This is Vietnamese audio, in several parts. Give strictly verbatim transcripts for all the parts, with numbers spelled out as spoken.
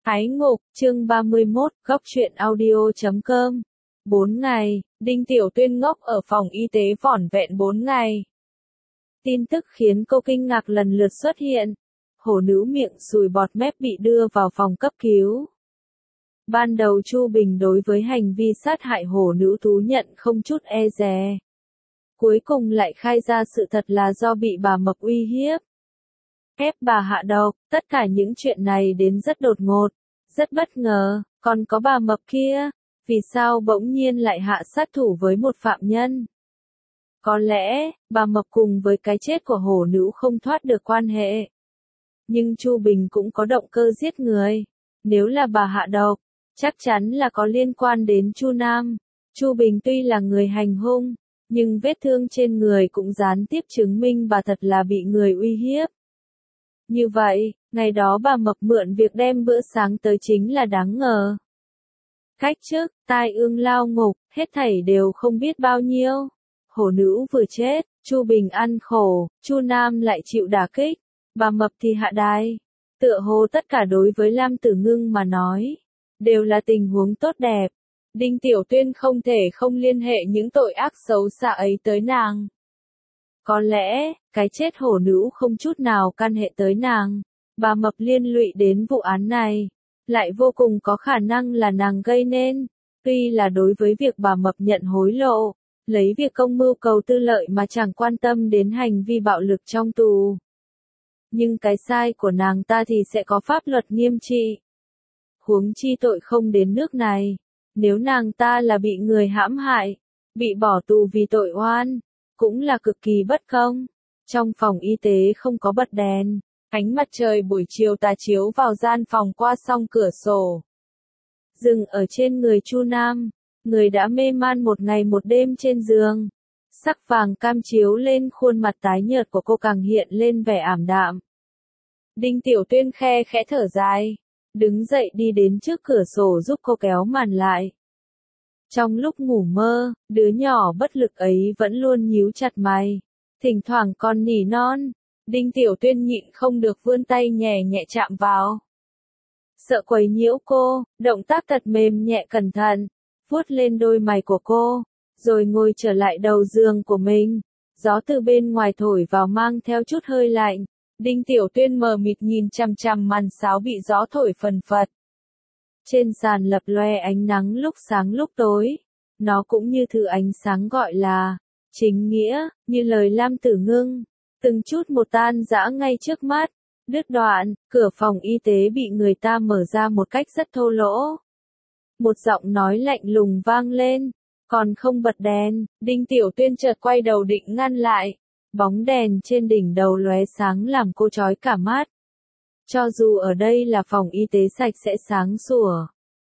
Ái ngục, chương ba mươi mốt, góc truyện audio chấm com. Bốn ngày, Đinh Tiểu Tuyên ngốc ở phòng y tế vỏn vẹn bốn ngày. Tin tức khiến cô kinh ngạc lần lượt xuất hiện. Hổ nữ miệng sùi bọt mép bị đưa vào phòng cấp cứu. Ban đầu Chu Bình đối với hành vi sát hại hổ nữ thú nhận không chút e dè. Cuối cùng lại khai ra sự thật là do bị bà Mập uy hiếp. Ép bà hạ độc, tất cả những chuyện này đến rất đột ngột, rất bất ngờ, còn có bà Mập kia, vì sao bỗng nhiên lại hạ sát thủ với một phạm nhân? Có lẽ, bà Mập cùng với cái chết của hổ nữ không thoát được quan hệ. Nhưng Chu Bình cũng có động cơ giết người, nếu là bà hạ độc, chắc chắn là có liên quan đến Chu Nam. Chu Bình tuy là người hành hung, nhưng vết thương trên người cũng gián tiếp chứng minh bà thật là bị người uy hiếp. Như vậy, ngày đó bà Mập mượn việc đem bữa sáng tới chính là đáng ngờ. Cách trước, tai ương lao ngục, hết thảy đều không biết bao nhiêu. Hổ nữ vừa chết, Chu Bình ăn khổ, Chu Nam lại chịu đả kích, bà Mập thì hạ đài. Tựa hồ tất cả đối với Lam Tử Ngưng mà nói, đều là tình huống tốt đẹp. Đinh Tiểu Tuyên không thể không liên hệ những tội ác xấu xa ấy tới nàng. Có lẽ, cái chết hổ nữ không chút nào can hệ tới nàng. Bà Mập liên lụy đến vụ án này, lại vô cùng có khả năng là nàng gây nên. Tuy là đối với việc bà Mập nhận hối lộ, lấy việc công mưu cầu tư lợi mà chẳng quan tâm đến hành vi bạo lực trong tù. Nhưng cái sai của nàng ta thì sẽ có pháp luật nghiêm trị. Huống chi tội không đến nước này. Nếu nàng ta là bị người hãm hại, bị bỏ tù vì tội oan, cũng là cực kỳ bất công. Trong phòng y tế không có bật đèn, ánh mặt trời buổi chiều tà chiếu vào gian phòng qua song cửa sổ. Dừng ở trên người Chu Nam, người đã mê man một ngày một đêm trên giường. Sắc vàng cam chiếu lên khuôn mặt tái nhợt của cô càng hiện lên vẻ ảm đạm. Đinh Tiểu Tuyên khe khẽ thở dài, đứng dậy đi đến trước cửa sổ giúp cô kéo màn lại. Trong lúc ngủ mơ, đứa nhỏ bất lực ấy vẫn luôn nhíu chặt mày. Thỉnh thoảng còn nỉ non. Đinh Tiểu Tuyên nhịn không được vươn tay nhẹ nhẹ chạm vào. Sợ quấy nhiễu cô, động tác thật mềm nhẹ cẩn thận, vuốt lên đôi mày của cô, rồi ngồi trở lại đầu giường của mình. Gió từ bên ngoài thổi vào mang theo chút hơi lạnh. Đinh Tiểu Tuyên mờ mịt nhìn chằm chằm màn sáo bị gió thổi phần phật. Trên sàn lập loe ánh nắng lúc sáng lúc tối. Nó cũng như thứ ánh sáng gọi là chính nghĩa, như lời Lam Tử Ngưng. Từng chút một tan rã ngay trước mắt. Đứt đoạn, cửa phòng y tế bị người ta mở ra một cách rất thô lỗ. Một giọng nói lạnh lùng vang lên. Còn không bật đèn, Đinh Tiểu Tuyên chợt quay đầu định ngăn lại. Bóng đèn trên đỉnh đầu lóe sáng làm cô chói cả mắt. Cho dù ở đây là phòng y tế sạch sẽ sáng sủa,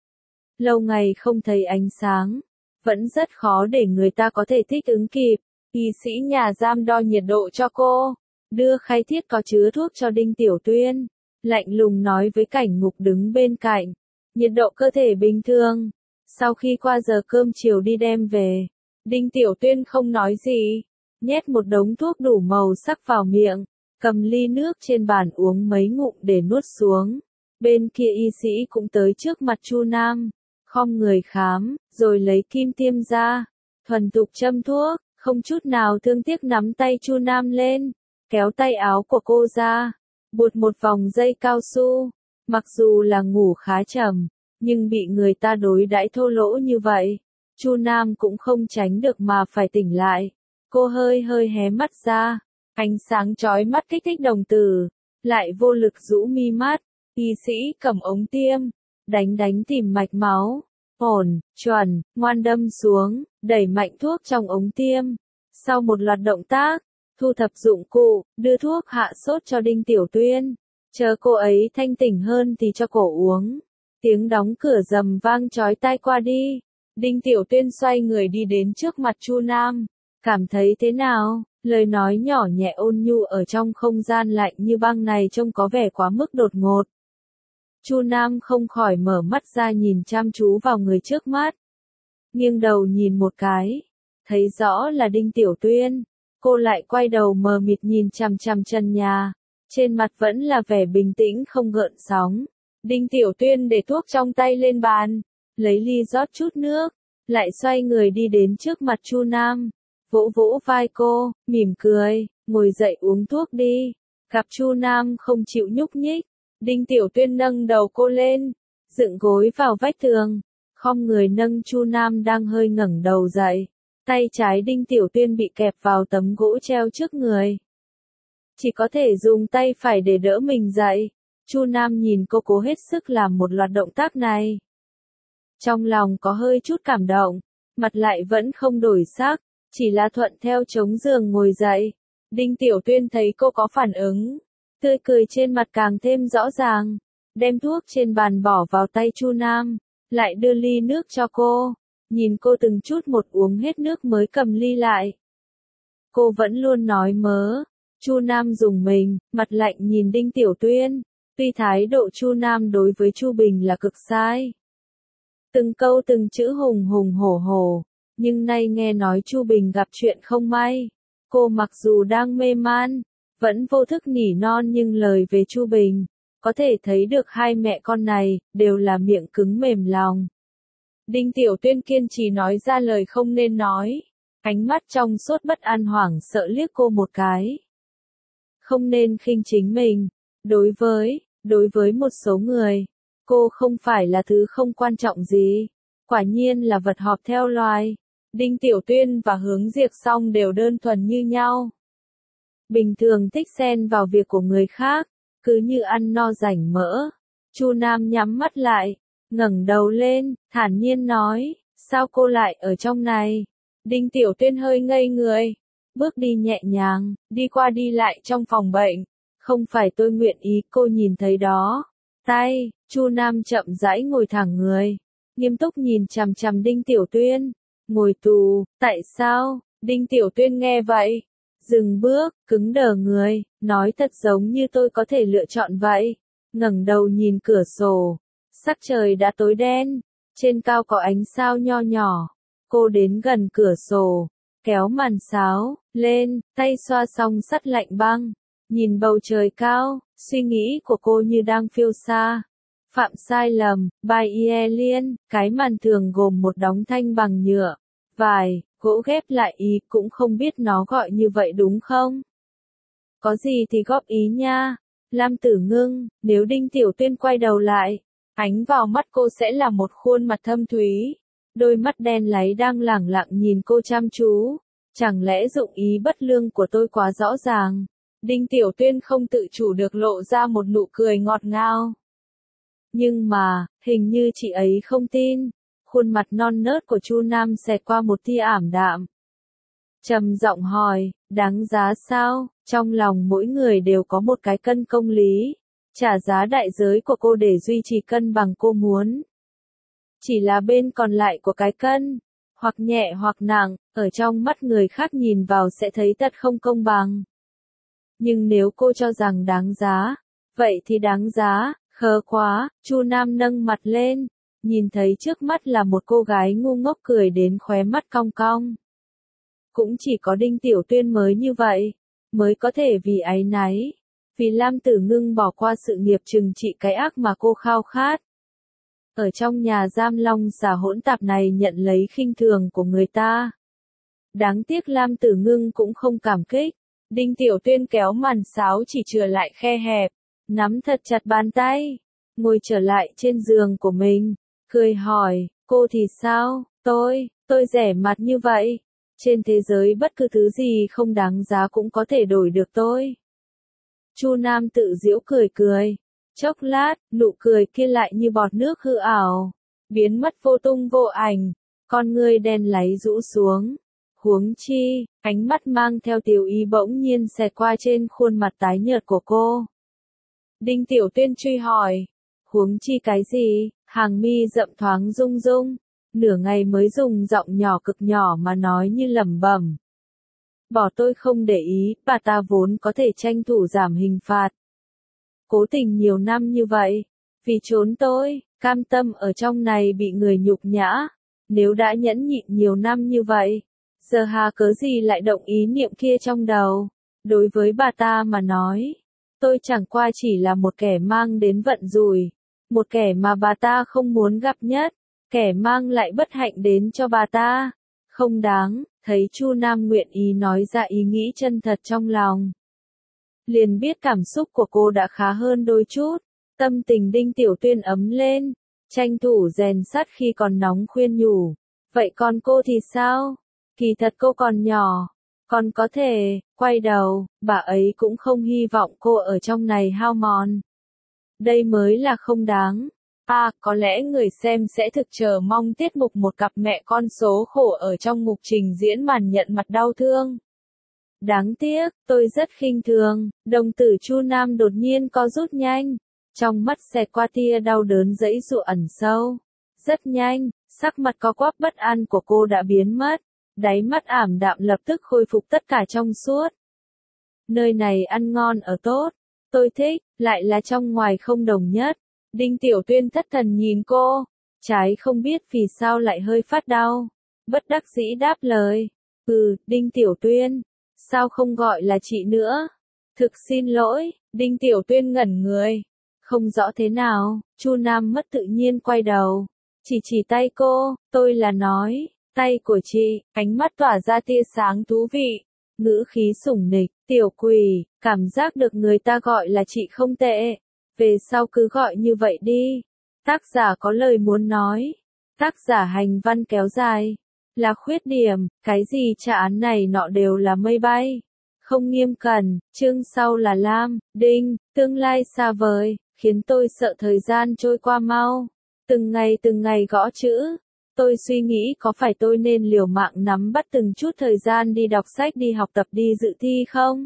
lâu ngày không thấy ánh sáng, vẫn rất khó để người ta có thể thích ứng kịp. Y sĩ nhà giam đo nhiệt độ cho cô, đưa khay thiết có chứa thuốc cho Đinh Tiểu Tuyên, lạnh lùng nói với cảnh ngục đứng bên cạnh. Nhiệt độ cơ thể bình thường. Sau khi qua giờ cơm chiều đi đem về, Đinh Tiểu Tuyên không nói gì, nhét một đống thuốc đủ màu sắc vào miệng, cầm ly nước trên bàn uống mấy ngụm để nuốt xuống. Bên kia y sĩ cũng tới trước mặt Chu Nam, khom người khám, rồi lấy kim tiêm ra, thuần thục châm thuốc, không chút nào thương tiếc nắm tay Chu Nam lên, kéo tay áo của cô ra, buộc một vòng dây cao su. Mặc dù là ngủ khá trầm, nhưng bị người ta đối đãi thô lỗ như vậy, Chu Nam cũng không tránh được mà phải tỉnh lại. Cô hơi hơi hé mắt ra, ánh sáng chói mắt kích thích đồng tử, lại vô lực rũ mi mắt. Y sĩ cầm ống tiêm, đánh đánh tìm mạch máu, ổn, chuẩn, ngoan đâm xuống, đẩy mạnh thuốc trong ống tiêm. Sau một loạt động tác, thu thập dụng cụ, đưa thuốc hạ sốt cho Đinh Tiểu Tuyên. Chờ cô ấy thanh tỉnh hơn thì cho cổ uống. Tiếng đóng cửa rầm vang chói tai qua đi. Đinh Tiểu Tuyên xoay người đi đến trước mặt Chu Nam. Cảm thấy thế nào? Lời nói nhỏ nhẹ ôn nhu ở trong không gian lạnh như băng này trông có vẻ quá mức đột ngột. Chu Nam không khỏi mở mắt ra nhìn chăm chú vào người trước mắt. Nghiêng đầu nhìn một cái, thấy rõ là Đinh Tiểu Tuyên. Cô lại quay đầu mờ mịt nhìn chằm chằm trần nhà. Trên mặt vẫn là vẻ bình tĩnh không gợn sóng. Đinh Tiểu Tuyên để thuốc trong tay lên bàn, lấy ly rót chút nước, lại xoay người đi đến trước mặt Chu Nam, vỗ vỗ vai cô, mỉm cười, ngồi dậy uống thuốc đi. Gặp Chu Nam không chịu nhúc nhích, Đinh Tiểu Tuyên nâng đầu cô lên, dựng gối vào vách tường, khom người nâng Chu Nam đang hơi ngẩng đầu dậy. Tay trái Đinh Tiểu Tuyên bị kẹp vào tấm gỗ treo trước người, chỉ có thể dùng tay phải để đỡ mình dậy. Chu Nam nhìn cô cố hết sức làm một loạt động tác này. Trong lòng có hơi chút cảm động, mặt lại vẫn không đổi sắc, chỉ là thuận theo chống giường ngồi dậy. Đinh Tiểu Tuyên thấy cô có phản ứng, tươi cười trên mặt càng thêm rõ ràng, đem thuốc trên bàn bỏ vào tay Chu Nam, lại đưa ly nước cho cô, nhìn cô từng chút một uống hết nước mới cầm ly lại. Cô vẫn luôn nói mớ. Chu Nam dùng mình, mặt lạnh nhìn Đinh Tiểu Tuyên. Tuy thái độ Chu Nam đối với Chu Bình là cực sai, từng câu từng chữ hùng hùng hổ hổ, nhưng nay nghe nói Chu Bình gặp chuyện không may, cô mặc dù đang mê man, vẫn vô thức nỉ non nhưng lời về Chu Bình, có thể thấy được hai mẹ con này đều là miệng cứng mềm lòng. Đinh Tiểu Tuyên kiên trì nói ra lời không nên nói, ánh mắt trong suốt bất an hoảng sợ liếc cô một cái. Không nên khinh chính mình. Đối với, đối với một số người, cô không phải là thứ không quan trọng gì. Quả nhiên là vật họp theo loài. Đinh Tiểu Tuyên và Hướng Diệp Song đều đơn thuần như nhau. Bình thường thích xen vào việc của người khác, cứ như ăn no rảnh mỡ. Chu Nam nhắm mắt lại, ngẩng đầu lên, thản nhiên nói, sao cô lại ở trong này? Đinh Tiểu Tuyên hơi ngây người, bước đi nhẹ nhàng, đi qua đi lại trong phòng bệnh. Không phải tôi nguyện ý, cô nhìn thấy đó. Tay, Chu Nam chậm rãi ngồi thẳng người, nghiêm túc nhìn chằm chằm Đinh Tiểu Tuyên. Ngồi tù, tại sao? Đinh Tiểu Tuyên nghe vậy, dừng bước, cứng đờ người, nói thật giống như tôi có thể lựa chọn vậy. Ngẩng đầu nhìn cửa sổ, sắc trời đã tối đen, trên cao có ánh sao nho nhỏ. Cô đến gần cửa sổ, kéo màn sáo lên, tay xoa song sắt lạnh băng. Nhìn bầu trời cao, suy nghĩ của cô như đang phiêu xa. Phạm sai lầm, by Ie Liên, cái màn thường gồm một đóng thanh bằng nhựa, vải, gỗ ghép lại ý, cũng không biết nó gọi như vậy đúng không? Có gì thì góp ý nha. Lam Tử Ngưng, nếu Đinh Tiểu Tuyên quay đầu lại, ánh vào mắt cô sẽ là một khuôn mặt thâm thúy. Đôi mắt đen láy đang lẳng lặng nhìn cô chăm chú. Chẳng lẽ dụng ý bất lương của tôi quá rõ ràng? Đinh Tiểu Tuyên không tự chủ được lộ ra một nụ cười ngọt ngào. Nhưng mà, hình như chị ấy không tin. Khuôn mặt non nớt của Chu Nam xẹt qua một tia ảm đạm. Trầm giọng hỏi, đáng giá sao? Trong lòng mỗi người đều có một cái cân công lý. Trả giá đại giới của cô để duy trì cân bằng cô muốn. Chỉ là bên còn lại của cái cân, hoặc nhẹ hoặc nặng, ở trong mắt người khác nhìn vào sẽ thấy thật không công bằng. Nhưng nếu cô cho rằng đáng giá, vậy thì đáng giá. Khờ quá. Chu Nam nâng mặt lên, nhìn thấy trước mắt là một cô gái ngu ngốc cười đến khóe mắt cong cong. Cũng chỉ có Đinh Tiểu Tuyên mới như vậy, mới có thể vì áy náy, vì Lam Tử Ngưng bỏ qua sự nghiệp trừng trị cái ác mà cô khao khát. Ở trong nhà giam long xà hỗn tạp này nhận lấy khinh thường của người ta. Đáng tiếc Lam Tử Ngưng cũng không cảm kích. Đinh Tiểu Tuyên kéo màn sáo chỉ chừa lại khe hẹp, nắm thật chặt bàn tay, ngồi trở lại trên giường của mình, cười hỏi, cô thì sao? Tôi, tôi rẻ mặt như vậy. Trên thế giới bất cứ thứ gì không đáng giá cũng có thể đổi được tôi. Chu Nam tự giễu cười cười. Chốc lát, nụ cười kia lại như bọt nước hư ảo, biến mất vô tung vô ảnh, con ngươi đen láy rũ xuống. Huống chi, ánh mắt mang theo tiểu ý bỗng nhiên xẹt qua trên khuôn mặt tái nhợt của cô. Đinh Tiểu Tuyên truy hỏi, huống chi cái gì? Hàng mi rậm thoáng rung rung, nửa ngày mới dùng giọng nhỏ cực nhỏ mà nói như lẩm bẩm. Bỏ tôi không để ý, bà ta vốn có thể tranh thủ giảm hình phạt. Cố tình nhiều năm như vậy, vì trốn tôi, cam tâm ở trong này bị người nhục nhã. Nếu đã nhẫn nhịn nhiều năm như vậy, giờ hà cớ gì lại động ý niệm kia trong đầu? Đối với bà ta mà nói, tôi chẳng qua chỉ là một kẻ mang đến vận rủi, một kẻ mà bà ta không muốn gặp nhất, kẻ mang lại bất hạnh đến cho bà ta. Không đáng, thấy Chu Nam nguyện ý nói ra ý nghĩ chân thật trong lòng. Liền biết cảm xúc của cô đã khá hơn đôi chút, tâm tình Đinh Tiểu Tuyên ấm lên, tranh thủ rèn sắt khi còn nóng khuyên nhủ. Vậy còn cô thì sao? Kỳ thật cô còn nhỏ, còn có thể, quay đầu, bà ấy cũng không hy vọng cô ở trong này hao mòn. Đây mới là không đáng. À, có lẽ người xem sẽ thực chờ mong tiết mục một cặp mẹ con số khổ ở trong mục trình diễn màn nhận mặt đau thương. Đáng tiếc, tôi rất khinh thường, đồng tử Chu Nam đột nhiên co rút nhanh. Trong mắt xẹt qua tia đau đớn dãy dụa ẩn sâu. Rất nhanh, sắc mặt có quắp bất an của cô đã biến mất. Đáy mắt ảm đạm lập tức khôi phục tất cả trong suốt. Nơi này ăn ngon ở tốt. Tôi thích, lại là trong ngoài không đồng nhất. Đinh Tiểu Tuyên thất thần nhìn cô. Trái không biết vì sao lại hơi phát đau. Bất đắc dĩ đáp lời. Ừ, Đinh Tiểu Tuyên. Sao không gọi là chị nữa? Thực xin lỗi, Đinh Tiểu Tuyên ngẩn người. Không rõ thế nào, Chu Nam mất tự nhiên quay đầu. Chỉ chỉ tay cô, tôi là nói, tay của chị, ánh mắt tỏa ra tia sáng thú vị. Ngữ khí sủng nịch, tiểu quỷ, cảm giác được người ta gọi là chị không tệ. Về sau cứ gọi như vậy đi. Tác giả có lời muốn nói. Tác giả hành văn kéo dài. Là khuyết điểm, cái gì trả án này nọ đều là mây bay. Không nghiêm cẩn, chương sau là Lam, Đinh, tương lai xa vời, khiến tôi sợ thời gian trôi qua mau. Từng ngày từng ngày gõ chữ. Tôi suy nghĩ có phải tôi nên liều mạng nắm bắt từng chút thời gian đi đọc sách đi học tập đi dự thi không?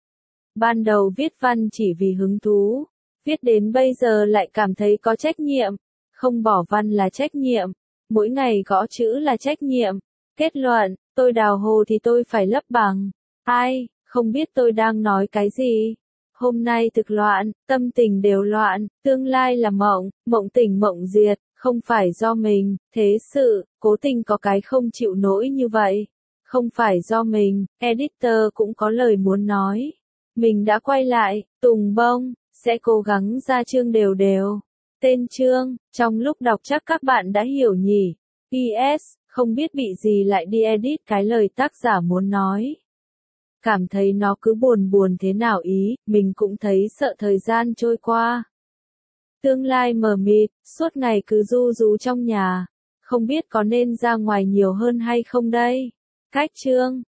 Ban đầu viết văn chỉ vì hứng thú. Viết đến bây giờ lại cảm thấy có trách nhiệm. Không bỏ văn là trách nhiệm. Mỗi ngày gõ chữ là trách nhiệm. Kết luận, tôi đào hồ thì tôi phải lấp bằng. Ai, không biết tôi đang nói cái gì. Hôm nay thực loạn, tâm tình đều loạn, tương lai là mộng, mộng tỉnh mộng diệt, không phải do mình, thế sự, cố tình có cái không chịu nổi như vậy. Không phải do mình, editor cũng có lời muốn nói. Mình đã quay lại, Tùng Bông, sẽ cố gắng ra chương đều đều. Tên chương, trong lúc đọc chắc các bạn đã hiểu nhỉ. pê ét, không biết bị gì lại đi edit cái lời tác giả muốn nói. Cảm thấy nó cứ buồn buồn thế nào ý, mình cũng thấy sợ thời gian trôi qua. Tương lai mờ mịt, suốt ngày cứ ru rú trong nhà. Không biết có nên ra ngoài nhiều hơn hay không đây. Cách chương.